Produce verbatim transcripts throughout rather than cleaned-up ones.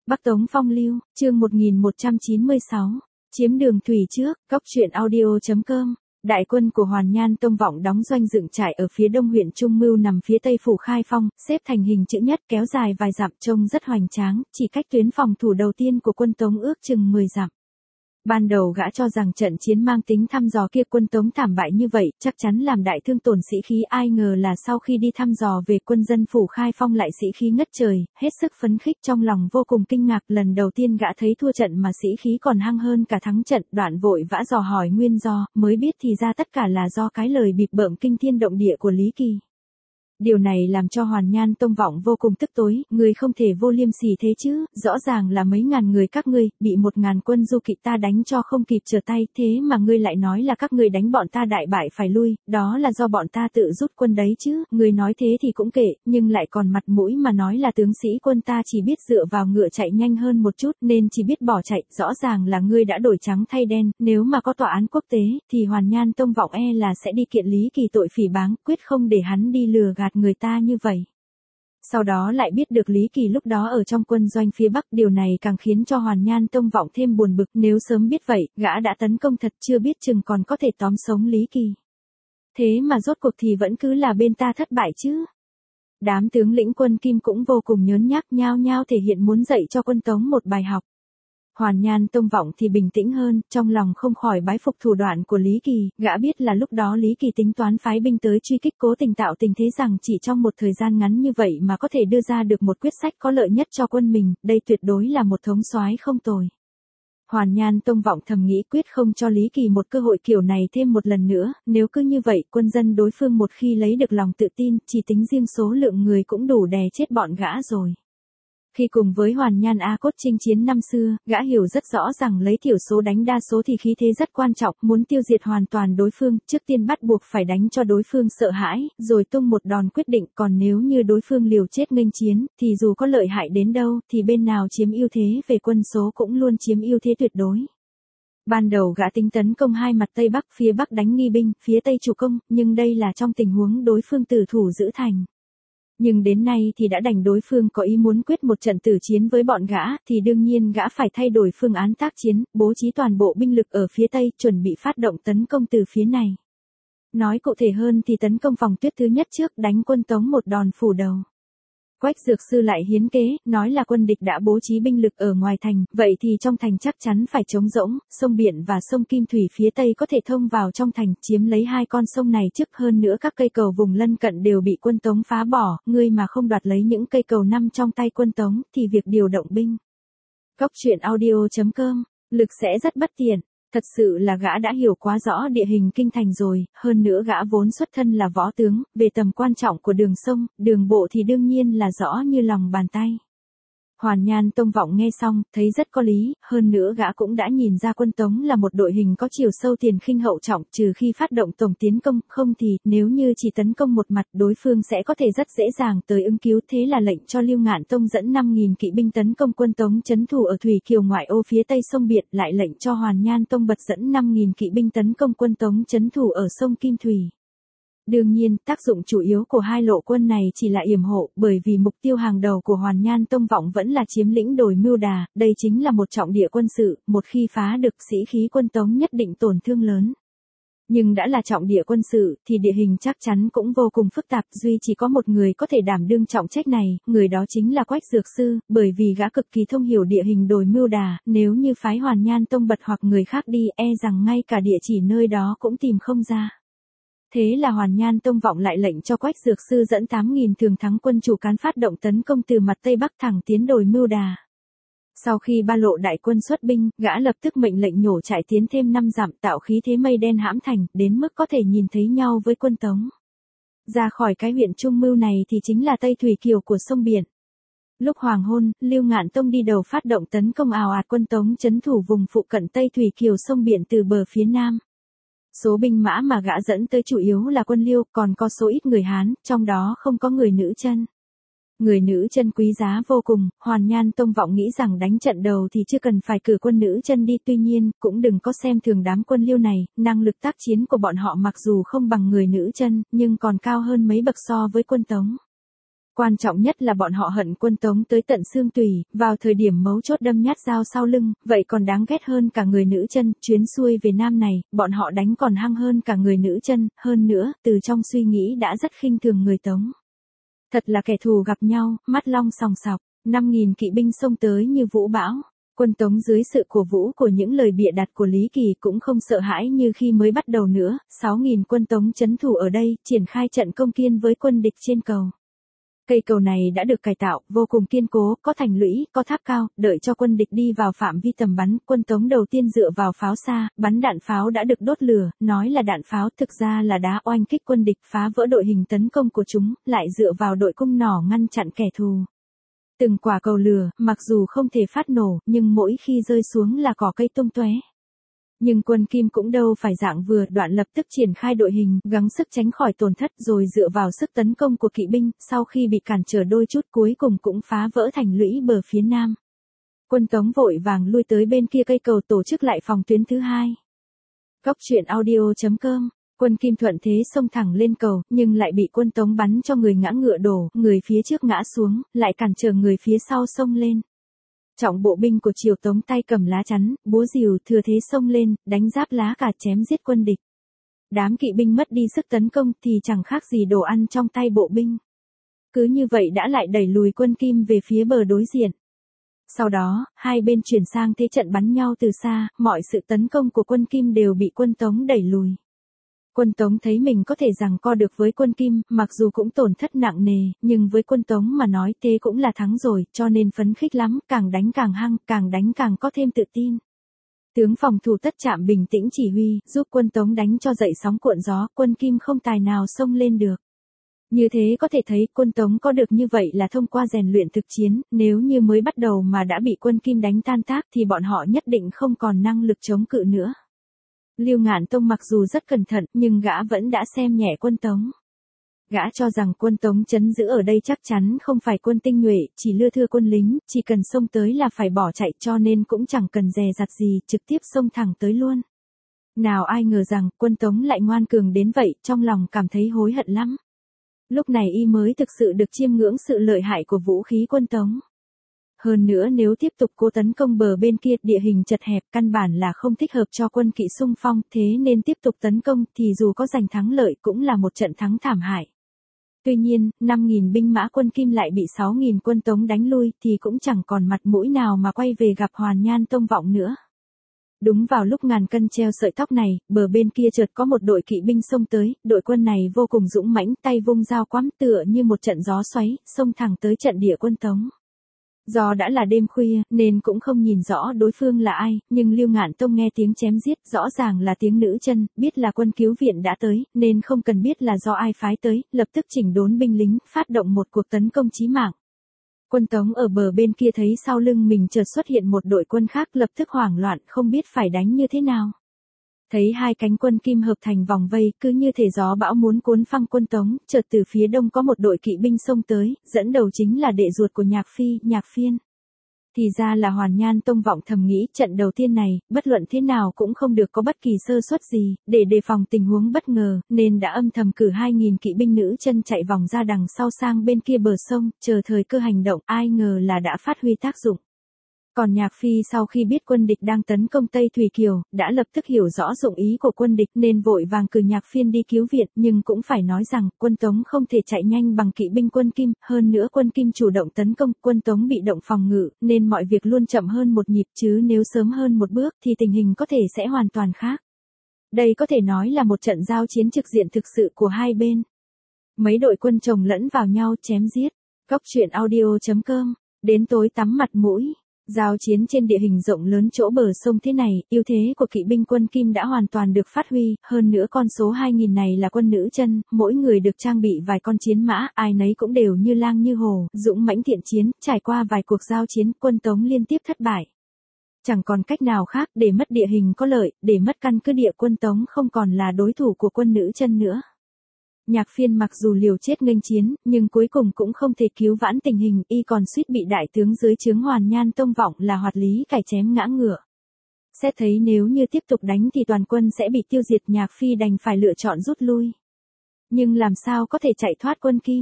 Bắc Tống Phong Lưu, chương một nghìn một trăm chín mươi sáu, chiếm đường thủy trước, cóc truyện audio chấm com. Đại quân của Hoàn Nhan Tông Vọng đóng doanh dựng trại ở phía đông huyện Trung Mưu nằm phía tây phủ Khai Phong, xếp thành hình chữ nhất kéo dài vài dặm trông rất hoành tráng, chỉ cách tuyến phòng thủ đầu tiên của quân Tống ước chừng mười dặm. Ban đầu gã cho rằng trận chiến mang tính thăm dò kia quân Tống thảm bại như vậy, chắc chắn làm đại thương tổn sĩ khí, ai ngờ là sau khi đi thăm dò về quân dân phủ Khai Phong lại sĩ khí ngất trời, hết sức phấn khích, trong lòng vô cùng kinh ngạc, lần đầu tiên gã thấy thua trận mà sĩ khí còn hăng hơn cả thắng trận, đoạn vội vã dò hỏi nguyên do, mới biết thì ra tất cả là do cái lời bịp bợm kinh thiên động địa của Lý Kỳ. Điều này làm cho Hoàn Nhan Tông Vọng vô cùng tức tối, người không thể vô liêm sỉ thế chứ, rõ ràng là mấy ngàn người các ngươi, bị một ngàn quân du kỵ ta đánh cho không kịp trở tay, thế mà ngươi lại nói là các ngươi đánh bọn ta đại bại phải lui, đó là do bọn ta tự rút quân đấy chứ, ngươi nói thế thì cũng kệ, nhưng lại còn mặt mũi mà nói là tướng sĩ quân ta chỉ biết dựa vào ngựa chạy nhanh hơn một chút nên chỉ biết bỏ chạy, rõ ràng là ngươi đã đổi trắng thay đen, nếu mà có tòa án quốc tế, thì Hoàn Nhan Tông Vọng e là sẽ đi kiện Lý Kỳ tội phỉ báng, quyết không để hắn đi lừa gạt người ta như vậy. Sau đó lại biết được Lý Kỳ lúc đó ở trong quân doanh phía Bắc, điều này càng khiến cho Hoàn Nhan Tông Vọng thêm buồn bực, nếu sớm biết vậy, gã đã tấn công thật, chưa biết chừng còn có thể tóm sống Lý Kỳ. Thế mà rốt cuộc thì vẫn cứ là bên ta thất bại chứ. Đám tướng lĩnh quân Kim cũng vô cùng nhớn nhác, nhao nhao thể hiện muốn dạy cho quân Tống một bài học. Hoàn Nhan Tông Vọng thì bình tĩnh hơn, trong lòng không khỏi bái phục thủ đoạn của Lý Kỳ, gã biết là lúc đó Lý Kỳ tính toán phái binh tới truy kích, cố tình tạo tình thế rằng chỉ trong một thời gian ngắn như vậy mà có thể đưa ra được một quyết sách có lợi nhất cho quân mình, đây tuyệt đối là một thống soái không tồi. Hoàn Nhan Tông Vọng thầm nghĩ quyết không cho Lý Kỳ một cơ hội kiểu này thêm một lần nữa, nếu cứ như vậy quân dân đối phương một khi lấy được lòng tự tin, chỉ tính riêng số lượng người cũng đủ đè chết bọn gã rồi. Khi cùng với Hoàn Nhan Á Cốt chinh chiến năm xưa, gã hiểu rất rõ rằng lấy thiểu số đánh đa số thì khí thế rất quan trọng, muốn tiêu diệt hoàn toàn đối phương, trước tiên bắt buộc phải đánh cho đối phương sợ hãi, rồi tung một đòn quyết định, còn nếu như đối phương liều chết nghênh chiến, thì dù có lợi hại đến đâu, thì bên nào chiếm ưu thế về quân số cũng luôn chiếm ưu thế tuyệt đối. Ban đầu gã tính tấn công hai mặt Tây Bắc, phía Bắc đánh nghi binh, phía Tây chủ công, nhưng đây là trong tình huống đối phương tử thủ giữ thành. Nhưng đến nay thì đã đành đối phương có ý muốn quyết một trận tử chiến với bọn gã, thì đương nhiên gã phải thay đổi phương án tác chiến, bố trí toàn bộ binh lực ở phía Tây, chuẩn bị phát động tấn công từ phía này. Nói cụ thể hơn thì tấn công phòng tuyết thứ nhất trước, đánh quân Tống một đòn phủ đầu. Quách Dược Sư lại hiến kế, nói là quân địch đã bố trí binh lực ở ngoài thành, vậy thì trong thành chắc chắn phải trống rỗng, sông Biển và sông Kim Thủy phía Tây có thể thông vào trong thành, chiếm lấy hai con sông này trước, hơn nữa các cây cầu vùng lân cận đều bị quân Tống phá bỏ, ngươi mà không đoạt lấy những cây cầu nằm trong tay quân Tống, thì việc điều động binh. Cóc truyện audio chấm com, lực sẽ rất bất tiện. Thật sự là gã đã hiểu quá rõ địa hình kinh thành rồi, hơn nữa gã vốn xuất thân là võ tướng, về tầm quan trọng của đường sông, đường bộ thì đương nhiên là rõ như lòng bàn tay. Hoàn Nhan Tông Vọng nghe xong, thấy rất có lý, hơn nữa gã cũng đã nhìn ra quân Tống là một đội hình có chiều sâu tiền khinh hậu trọng, trừ khi phát động tổng tiến công, không thì, nếu như chỉ tấn công một mặt, đối phương sẽ có thể rất dễ dàng tới ứng cứu, thế là lệnh cho Lưu Ngạn Tông dẫn năm nghìn kỵ binh tấn công quân Tống trấn thủ ở Thủy Kiều ngoại ô phía tây sông Biển, lại lệnh cho Hoàn Nhan Tông Bật dẫn năm nghìn kỵ binh tấn công quân Tống trấn thủ ở sông Kim Thủy. Đương nhiên, tác dụng chủ yếu của hai lộ quân này chỉ là yểm hộ, bởi vì mục tiêu hàng đầu của Hoàn Nhan Tông Vọng vẫn là chiếm lĩnh đồi Mưu Đà, đây chính là một trọng địa quân sự, một khi phá được sĩ khí quân Tống nhất định tổn thương lớn. Nhưng đã là trọng địa quân sự, thì địa hình chắc chắn cũng vô cùng phức tạp, duy chỉ có một người có thể đảm đương trọng trách này, người đó chính là Quách Dược Sư, bởi vì gã cực kỳ thông hiểu địa hình đồi Mưu Đà, nếu như phái Hoàn Nhan Tông Bật hoặc người khác đi, e rằng ngay cả địa chỉ nơi đó cũng tìm không ra. Thế là Hoàn Nhan Tông Vọng lại lệnh cho Quách Dược Sư dẫn tám nghìn thường thắng quân chủ cán phát động tấn công từ mặt Tây Bắc thẳng tiến đồi Mưu Đà. Sau khi ba lộ đại quân xuất binh, gã lập tức mệnh lệnh nhổ trại tiến thêm năm dặm, tạo khí thế mây đen hãm thành, đến mức có thể nhìn thấy nhau với quân Tống. Ra khỏi cái huyện Trung Mưu này thì chính là Tây Thủy Kiều của sông Biển. Lúc hoàng hôn, Lưu Ngạn Tông đi đầu phát động tấn công ào ạt quân Tống trấn thủ vùng phụ cận Tây Thủy Kiều sông Biển từ bờ phía nam. Số binh mã mà gã dẫn tới chủ yếu là quân Liêu, còn có số ít người Hán, trong đó không có người nữ chân. Người nữ chân quý giá vô cùng, Hoàn Nhan Tông Vọng nghĩ rằng đánh trận đầu thì chưa cần phải cử quân nữ chân đi, tuy nhiên, cũng đừng có xem thường đám quân Liêu này, năng lực tác chiến của bọn họ mặc dù không bằng người nữ chân, nhưng còn cao hơn mấy bậc so với quân Tống. Quan trọng nhất là bọn họ hận quân Tống tới tận xương tủy, vào thời điểm mấu chốt đâm nhát dao sau lưng, vậy còn đáng ghét hơn cả người nữ chân, chuyến xuôi về Nam này, bọn họ đánh còn hăng hơn cả người nữ chân, hơn nữa, từ trong suy nghĩ đã rất khinh thường người Tống. Thật là kẻ thù gặp nhau, mắt long sòng sọc, năm nghìn kỵ binh xông tới như vũ bão. Quân Tống dưới sự cổ vũ của những lời bịa đặt của Lý Kỳ cũng không sợ hãi như khi mới bắt đầu nữa, sáu nghìn quân Tống trấn thủ ở đây, triển khai trận công kiên với quân địch trên cầu. Cây cầu này đã được cải tạo, vô cùng kiên cố, có thành lũy, có tháp cao, đợi cho quân địch đi vào phạm vi tầm bắn, quân Tống đầu tiên dựa vào pháo xa, bắn đạn pháo đã được đốt lửa, nói là đạn pháo thực ra là đá oanh kích quân địch phá vỡ đội hình tấn công của chúng, lại dựa vào đội cung nỏ ngăn chặn kẻ thù. Từng quả cầu lửa, mặc dù không thể phát nổ, nhưng mỗi khi rơi xuống là cỏ cây tung tóe. Nhưng quân Kim cũng đâu phải dạng vừa, Đoạn lập tức triển khai đội hình, gắng sức tránh khỏi tổn thất rồi dựa vào sức tấn công của kỵ binh, sau khi bị cản trở đôi chút cuối cùng cũng phá vỡ thành lũy bờ phía nam. Quân Tống vội vàng lui tới bên kia cây cầu tổ chức lại phòng tuyến thứ hai. Góc truyện audio chấm com. Quân Kim thuận thế xông thẳng lên cầu, nhưng lại bị quân Tống bắn cho người ngã ngựa đổ, người phía trước ngã xuống, lại cản trở người phía sau xông lên. Trọng bộ binh của Triều Tống tay cầm lá chắn, búa rìu thừa thế xông lên, đánh giáp lá cả chém giết quân địch. Đám kỵ binh mất đi sức tấn công thì chẳng khác gì đồ ăn trong tay bộ binh. Cứ như vậy đã lại đẩy lùi quân Kim về phía bờ đối diện. Sau đó, hai bên chuyển sang thế trận bắn nhau từ xa, mọi sự tấn công của quân Kim đều bị quân Tống đẩy lùi. Quân Tống thấy mình có thể giằng co được với quân Kim, mặc dù cũng tổn thất nặng nề, nhưng với quân Tống mà nói thế cũng là thắng rồi, cho nên phấn khích lắm, càng đánh càng hăng, càng đánh càng có thêm tự tin. Tướng phòng thủ Tất Trạm bình tĩnh chỉ huy, giúp quân Tống đánh cho dậy sóng cuộn gió, quân Kim không tài nào xông lên được. Như thế có thể thấy quân Tống có được như vậy là thông qua rèn luyện thực chiến, nếu như mới bắt đầu mà đã bị quân Kim đánh tan tác thì bọn họ nhất định không còn năng lực chống cự nữa. Lưu Ngạn Tông mặc dù rất cẩn thận, nhưng gã vẫn đã xem nhẹ quân Tống. Gã cho rằng quân Tống trấn giữ ở đây chắc chắn không phải quân tinh nhuệ, chỉ lưa thưa quân lính, chỉ cần xông tới là phải bỏ chạy, cho nên cũng chẳng cần dè dặt gì, trực tiếp xông thẳng tới luôn. Nào ai ngờ rằng quân Tống lại ngoan cường đến vậy, trong lòng cảm thấy hối hận lắm. Lúc này y mới thực sự được chiêm ngưỡng sự lợi hại của vũ khí quân Tống. Hơn nữa nếu tiếp tục cố tấn công bờ bên kia, địa hình chật hẹp, căn bản là không thích hợp cho quân kỵ xung phong, thế nên tiếp tục tấn công thì dù có giành thắng lợi cũng là một trận thắng thảm hại. Tuy nhiên, năm nghìn binh mã quân Kim lại bị sáu nghìn quân Tống đánh lui thì cũng chẳng còn mặt mũi nào mà quay về gặp Hoàn Nhan Tông Vọng nữa. Đúng vào lúc ngàn cân treo sợi tóc này, bờ bên kia chợt có một đội kỵ binh xông tới, đội quân này vô cùng dũng mãnh, tay vung dao quắm tựa như một trận gió xoáy, xông thẳng tới trận địa quân Tống. Do đã là đêm khuya, nên cũng không nhìn rõ đối phương là ai, nhưng Lưu Ngạn Tông nghe tiếng chém giết, rõ ràng là tiếng nữ chân, biết là quân cứu viện đã tới, nên không cần biết là do ai phái tới, lập tức chỉnh đốn binh lính, phát động một cuộc tấn công chí mạng. Quân Tống ở bờ bên kia thấy sau lưng mình chợt xuất hiện một đội quân khác, lập tức hoảng loạn, không biết phải đánh như thế nào. Thấy hai cánh quân Kim hợp thành vòng vây, cứ như thể gió bão muốn cuốn phăng quân Tống, chợt từ phía đông có một đội kỵ binh xông tới, dẫn đầu chính là đệ ruột của Nhạc Phi, Nhạc Phiên. Thì ra là Hoàn Nhan Tông Vọng thầm nghĩ, trận đầu tiên này, bất luận thế nào cũng không được có bất kỳ sơ suất gì, để đề phòng tình huống bất ngờ, nên đã âm thầm cử hai nghìn kỵ binh nữ chân chạy vòng ra đằng sau sang bên kia bờ sông, chờ thời cơ hành động, ai ngờ là đã phát huy tác dụng. Còn Nhạc Phi sau khi biết quân địch đang tấn công Tây Thủy Kiều, đã lập tức hiểu rõ dụng ý của quân địch nên vội vàng cử Nhạc Phiên đi cứu viện, nhưng cũng phải nói rằng quân Tống không thể chạy nhanh bằng kỵ binh quân Kim, hơn nữa quân Kim chủ động tấn công, quân Tống bị động phòng ngự, nên mọi việc luôn chậm hơn một nhịp, chứ nếu sớm hơn một bước thì tình hình có thể sẽ hoàn toàn khác. Đây có thể nói là một trận giao chiến trực diện thực sự của hai bên. Mấy đội quân chồng lẫn vào nhau chém giết. Góc truyện audio chấm com. Đến tối tắm mặt mũi. Giao chiến trên địa hình rộng lớn chỗ bờ sông thế này, ưu thế của kỵ binh quân Kim đã hoàn toàn được phát huy, hơn nữa con số hai nghìn này là quân nữ chân, mỗi người được trang bị vài con chiến mã, ai nấy cũng đều như lang như hổ, dũng mãnh thiện chiến, trải qua vài cuộc giao chiến, quân Tống liên tiếp thất bại. Chẳng còn cách nào khác, để mất địa hình có lợi, để mất căn cứ địa, quân Tống không còn là đối thủ của quân nữ chân nữa. Nhạc Phiên mặc dù liều chết nghênh chiến, nhưng cuối cùng cũng không thể cứu vãn tình hình, y còn suýt bị đại tướng dưới trướng Hoàn Nhan Tông Vọng là Hoạt Lý cải chém ngã ngựa. Xét thấy nếu như tiếp tục đánh thì toàn quân sẽ bị tiêu diệt, Nhạc Phi đành phải lựa chọn rút lui. Nhưng làm sao có thể chạy thoát quân Kim?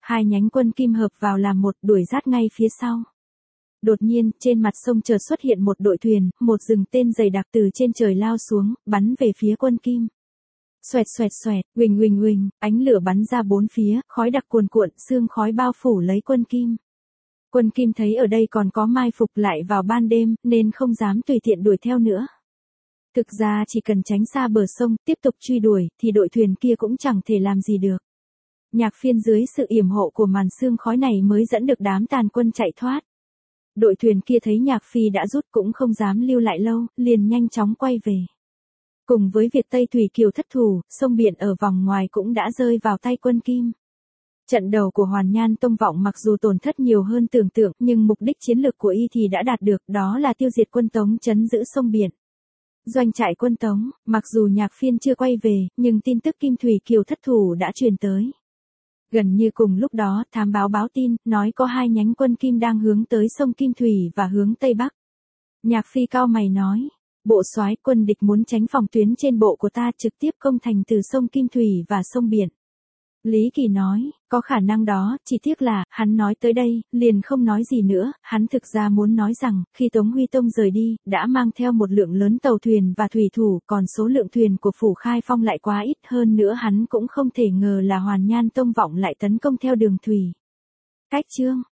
Hai nhánh quân kim hợp vào làm một, đuổi sát ngay phía sau. Đột nhiên, trên mặt sông chợt xuất hiện một đội thuyền, một rừng tên dày đặc từ trên trời lao xuống, bắn về phía quân kim. Xoẹt xoẹt xoẹt, huỳnh huỳnh huỳnh, ánh lửa bắn ra bốn phía, khói đặc cuồn cuộn, sương khói bao phủ lấy quân kim. Quân kim thấy ở đây còn có mai phục lại vào ban đêm, nên không dám tùy tiện đuổi theo nữa. Thực ra chỉ cần tránh xa bờ sông, tiếp tục truy đuổi, thì đội thuyền kia cũng chẳng thể làm gì được. Nhạc Phiên dưới sự yểm hộ của màn sương khói này mới dẫn được đám tàn quân chạy thoát. Đội thuyền kia thấy Nhạc Phi đã rút cũng không dám lưu lại lâu, liền nhanh chóng quay về. Cùng với việc Tây Thủy Kiều thất thủ, sông biển ở vòng ngoài cũng đã rơi vào tay quân kim. Trận đầu của Hoàn Nhan Tông Vọng mặc dù tổn thất nhiều hơn tưởng tượng, nhưng mục đích chiến lược của y thì đã đạt được, đó là tiêu diệt quân Tống trấn giữ sông biển. Doanh trại quân Tống, mặc dù Nhạc Phiên chưa quay về, nhưng tin tức Kim Thủy Kiều thất thủ đã truyền tới. Gần như cùng lúc đó, thám báo báo tin, nói có hai nhánh quân Kim đang hướng tới sông Kim Thủy và hướng Tây Bắc. Nhạc Phi cau mày nói, bộ soái, quân địch muốn tránh phòng tuyến trên bộ của ta trực tiếp công thành từ sông Kim Thủy và sông biển. Lý Kỳ nói, có khả năng đó, chỉ tiếc là, hắn nói tới đây, liền không nói gì nữa, hắn thực ra muốn nói rằng, khi Tống Huy Tông rời đi, đã mang theo một lượng lớn tàu thuyền và thủy thủ, còn số lượng thuyền của Phủ Khai Phong lại quá ít, hơn nữa hắn cũng không thể ngờ là Hoàn Nhan Tông Vọng lại tấn công theo đường thủy. Cách chương